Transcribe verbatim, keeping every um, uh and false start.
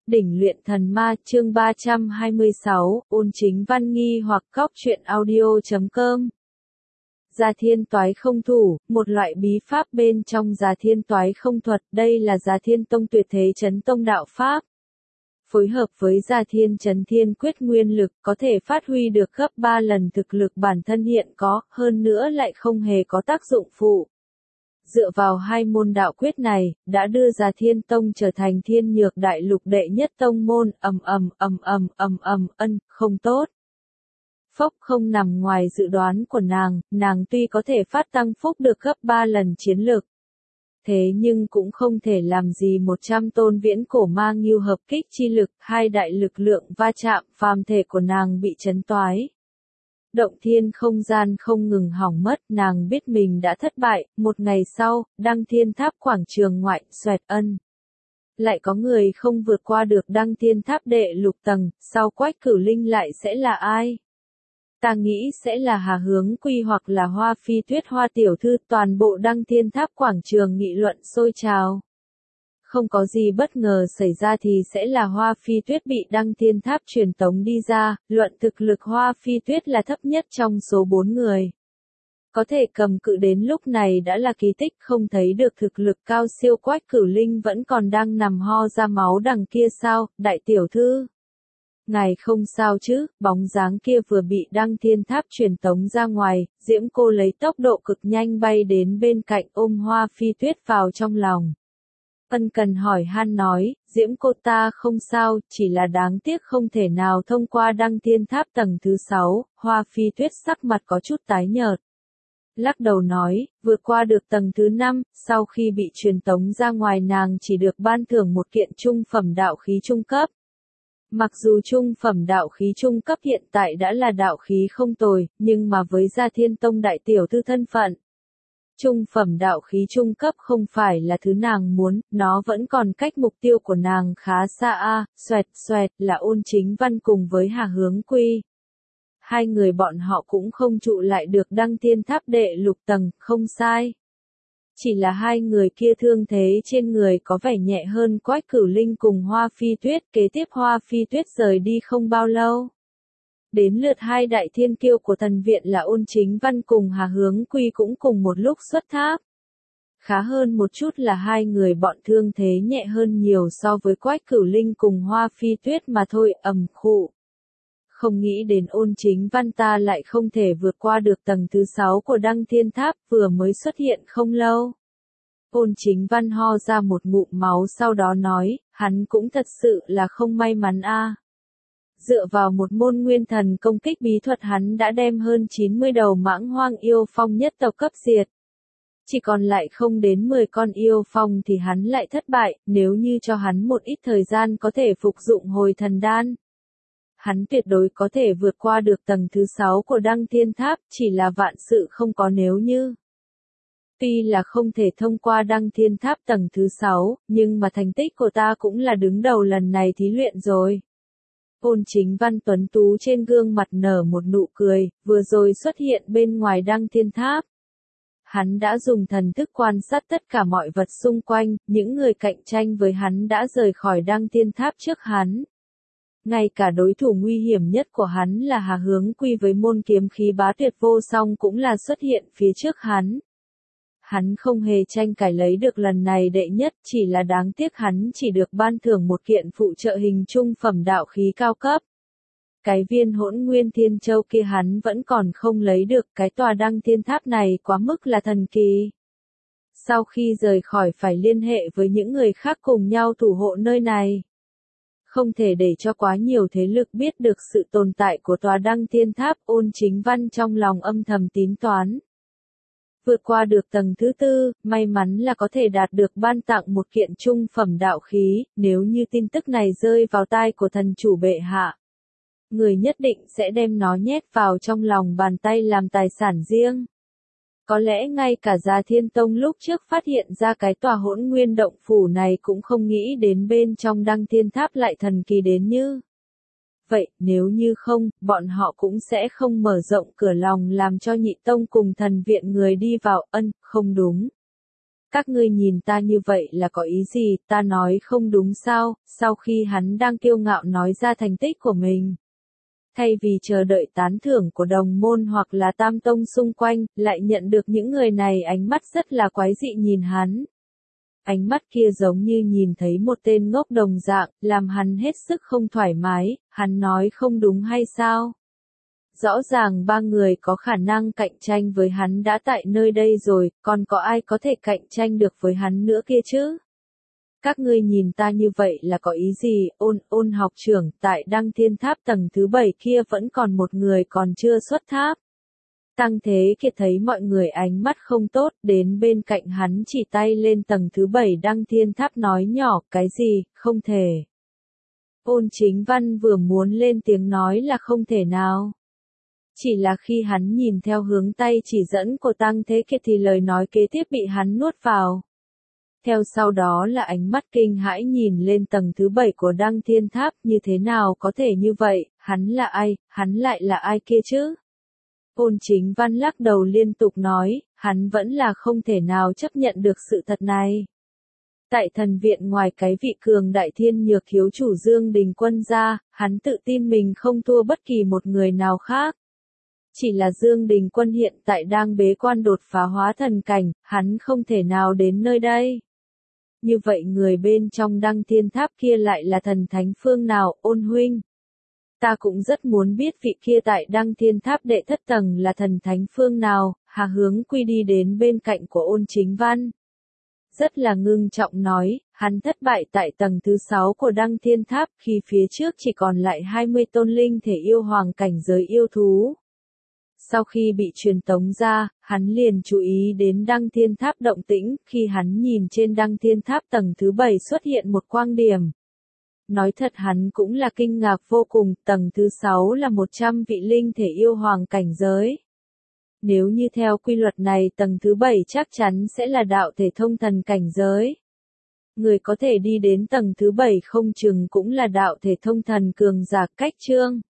Đỉnh luyện thần ma chương ba trăm hai mươi sáu, ôn chính văn nghi hoặc cóc truyện audio.com. Gia thiên toái không thủ, một loại bí pháp bên trong gia thiên toái không thuật, đây là gia thiên tông tuyệt thế chấn tông đạo pháp. Phối hợp với gia thiên chấn thiên quyết nguyên lực có thể phát huy được gấp ba lần thực lực bản thân hiện có, hơn nữa lại không hề có tác dụng phụ. Dựa vào hai môn đạo quyết này, đã đưa Gia Thiên Tông trở thành thiên nhược đại lục đệ nhất tông môn, ầm ầm ầm ầm ầm ầm, ân, không tốt. Phốc không nằm ngoài dự đoán của nàng, nàng tuy có thể phát tăng phúc được gấp ba lần chiến lực. Thế nhưng cũng không thể làm gì một trăm tôn viễn cổ ma ngưu hợp kích chi lực, hai đại lực lượng va chạm, phàm thể của nàng bị chấn toái. Động thiên không gian không ngừng hỏng mất, nàng biết mình đã thất bại, một ngày sau, đăng thiên tháp quảng trường ngoại, xoẹt ân. Lại có người không vượt qua được đăng thiên tháp đệ lục tầng, sau Quách Cửu Linh lại sẽ là ai? Ta nghĩ sẽ là Hà Hướng Quy hoặc là Hoa Phi Tuyết Hoa tiểu thư, toàn bộ đăng thiên tháp quảng trường nghị luận sôi trào. Không có gì bất ngờ xảy ra thì sẽ là Hoa Phi Tuyết bị đăng thiên tháp truyền tống đi ra, luận thực lực Hoa Phi Tuyết là thấp nhất trong số bốn người. Có thể cầm cự đến lúc này đã là kỳ tích, không thấy được thực lực cao siêu Quách Cửu Linh vẫn còn đang nằm ho ra máu đằng kia sao, đại tiểu thư. Ngài không sao chứ, bóng dáng kia vừa bị đăng thiên tháp truyền tống ra ngoài, Diễm Cô lấy tốc độ cực nhanh bay đến bên cạnh ôm Hoa Phi Tuyết vào trong lòng. Ân cần hỏi han nói, Diễm Cô ta không sao, chỉ là đáng tiếc không thể nào thông qua đăng thiên tháp tầng thứ sáu, Hoa Phi Tuyết sắc mặt có chút tái nhợt. Lắc đầu nói, vượt qua được tầng thứ năm, sau khi bị truyền tống ra ngoài nàng chỉ được ban thưởng một kiện trung phẩm đạo khí trung cấp. Mặc dù trung phẩm đạo khí trung cấp hiện tại đã là đạo khí không tồi, nhưng mà với Gia Thiên Tông đại tiểu thư thân phận, trung phẩm đạo khí trung cấp không phải là thứ nàng muốn, nó vẫn còn cách mục tiêu của nàng khá xa a. Xoẹt xoẹt là ôn chính văn cùng với Hà Hướng Quy. Hai người bọn họ cũng không trụ lại được đăng thiên tháp đệ lục tầng, không sai. Chỉ là hai người kia thương thế trên người có vẻ nhẹ hơn Quách Cửu Linh cùng Hoa Phi Tuyết, kế tiếp Hoa Phi Tuyết rời đi không bao lâu. Đến lượt hai đại thiên kiêu của thần viện là ôn chính văn cùng Hà Hướng Quy cũng cùng một lúc xuất tháp. Khá hơn một chút là hai người bọn thương thế nhẹ hơn nhiều so với Quách Cửu Linh cùng Hoa Phi Tuyết mà thôi, ầm khụ. Không nghĩ đến ôn chính văn ta lại không thể vượt qua được tầng thứ sáu của đăng thiên tháp, vừa mới xuất hiện không lâu. Ôn chính văn ho ra một ngụm máu sau đó nói, hắn cũng thật sự là không may mắn a. Dựa vào một môn nguyên thần công kích bí thuật hắn đã đem hơn chín mươi đầu mãng hoang yêu phong nhất tộc cấp diệt. Chỉ còn lại không đến mười con yêu phong thì hắn lại thất bại, nếu như cho hắn một ít thời gian có thể phục dụng hồi thần đan. Hắn tuyệt đối có thể vượt qua được tầng thứ sáu của đăng thiên tháp, chỉ là vạn sự không có nếu như. Tuy là không thể thông qua đăng thiên tháp tầng thứ sáu, nhưng mà thành tích của ta cũng là đứng đầu lần này thí luyện rồi. Ôn chính văn tuấn tú trên gương mặt nở một nụ cười, vừa rồi xuất hiện bên ngoài đăng thiên tháp. Hắn đã dùng thần thức quan sát tất cả mọi vật xung quanh, những người cạnh tranh với hắn đã rời khỏi đăng thiên tháp trước hắn. Ngay cả đối thủ nguy hiểm nhất của hắn là Hà Hướng Quy với môn kiếm khí bá tuyệt vô song cũng là xuất hiện phía trước hắn. Hắn không hề tranh cãi lấy được lần này đệ nhất, chỉ là đáng tiếc hắn chỉ được ban thưởng một kiện phụ trợ hình trung phẩm đạo khí cao cấp. Cái viên hỗn nguyên thiên châu kia hắn vẫn còn không lấy được, cái tòa đăng thiên tháp này quá mức là thần kỳ. Sau khi rời khỏi phải liên hệ với những người khác cùng nhau thủ hộ nơi này. Không thể để cho quá nhiều thế lực biết được sự tồn tại của tòa đăng thiên tháp, ôn chính văn trong lòng âm thầm tính toán. Vượt qua được tầng thứ tư, may mắn là có thể đạt được ban tặng một kiện trung phẩm đạo khí, nếu như tin tức này rơi vào tai của thần chủ bệ hạ. Người nhất định sẽ đem nó nhét vào trong lòng bàn tay làm tài sản riêng. Có lẽ ngay cả Gia Thiên Tông lúc trước phát hiện ra cái tòa hỗn nguyên động phủ này cũng không nghĩ đến bên trong đăng thiên tháp lại thần kỳ đến như. Vậy, nếu như không, bọn họ cũng sẽ không mở rộng cửa lòng làm cho nhị tông cùng thần viện người đi vào, ân, không đúng. Các ngươi nhìn ta như vậy là có ý gì, ta nói không đúng sao, sau khi hắn đang kiêu ngạo nói ra thành tích của mình. Thay vì chờ đợi tán thưởng của đồng môn hoặc là tam tông xung quanh, lại nhận được những người này ánh mắt rất là quái dị nhìn hắn. Ánh mắt kia giống như nhìn thấy một tên ngốc đồng dạng, làm hắn hết sức không thoải mái, hắn nói không đúng hay sao? Rõ ràng ba người có khả năng cạnh tranh với hắn đã tại nơi đây rồi, còn có ai có thể cạnh tranh được với hắn nữa kia chứ? Các ngươi nhìn ta như vậy là có ý gì? Ôn, ôn học trưởng, tại Đăng Thiên Tháp tầng thứ bảy kia vẫn còn một người còn chưa xuất tháp. Tăng Thế Kiệt thấy mọi người ánh mắt không tốt, đến bên cạnh hắn chỉ tay lên tầng thứ bảy Đăng Thiên Tháp nói nhỏ, cái gì, không thể. Ôn Chính Văn vừa muốn lên tiếng nói là không thể nào. Chỉ là khi hắn nhìn theo hướng tay chỉ dẫn của Tăng Thế Kiệt thì lời nói kế tiếp bị hắn nuốt vào. Theo sau đó là ánh mắt kinh hãi nhìn lên tầng thứ bảy của Đăng Thiên Tháp, như thế nào có thể như vậy, hắn là ai, hắn lại là ai kia chứ? Ôn Chính Văn lắc đầu liên tục nói, hắn vẫn là không thể nào chấp nhận được sự thật này. Tại thần viện ngoài cái vị cường đại thiên nhược hiếu chủ Dương Đình Quân ra, hắn tự tin mình không thua bất kỳ một người nào khác. Chỉ là Dương Đình Quân hiện tại đang bế quan đột phá hóa thần cảnh, hắn không thể nào đến nơi đây. Như vậy người bên trong Đăng Thiên Tháp kia lại là thần thánh phương nào, Ôn huynh? Ta cũng rất muốn biết vị kia tại Đăng Thiên Tháp đệ thất tầng là thần thánh phương nào. Hà Hướng Quy đi đến bên cạnh của Ôn Chính Văn. Rất là ngưng trọng nói, hắn thất bại tại tầng thứ sáu của Đăng Thiên Tháp khi phía trước chỉ còn lại hai mươi tôn linh thể yêu hoàng cảnh giới yêu thú. Sau khi bị truyền tống ra, hắn liền chú ý đến Đăng Thiên Tháp động tĩnh, khi hắn nhìn trên Đăng Thiên Tháp tầng thứ bảy xuất hiện một quang điểm. Nói thật hắn cũng là kinh ngạc vô cùng, tầng thứ sáu là một trăm vị linh thể yêu hoàng cảnh giới. Nếu như theo quy luật này tầng thứ bảy chắc chắn sẽ là đạo thể thông thần cảnh giới. Người có thể đi đến tầng thứ bảy không chừng cũng là đạo thể thông thần cường giả cách chương.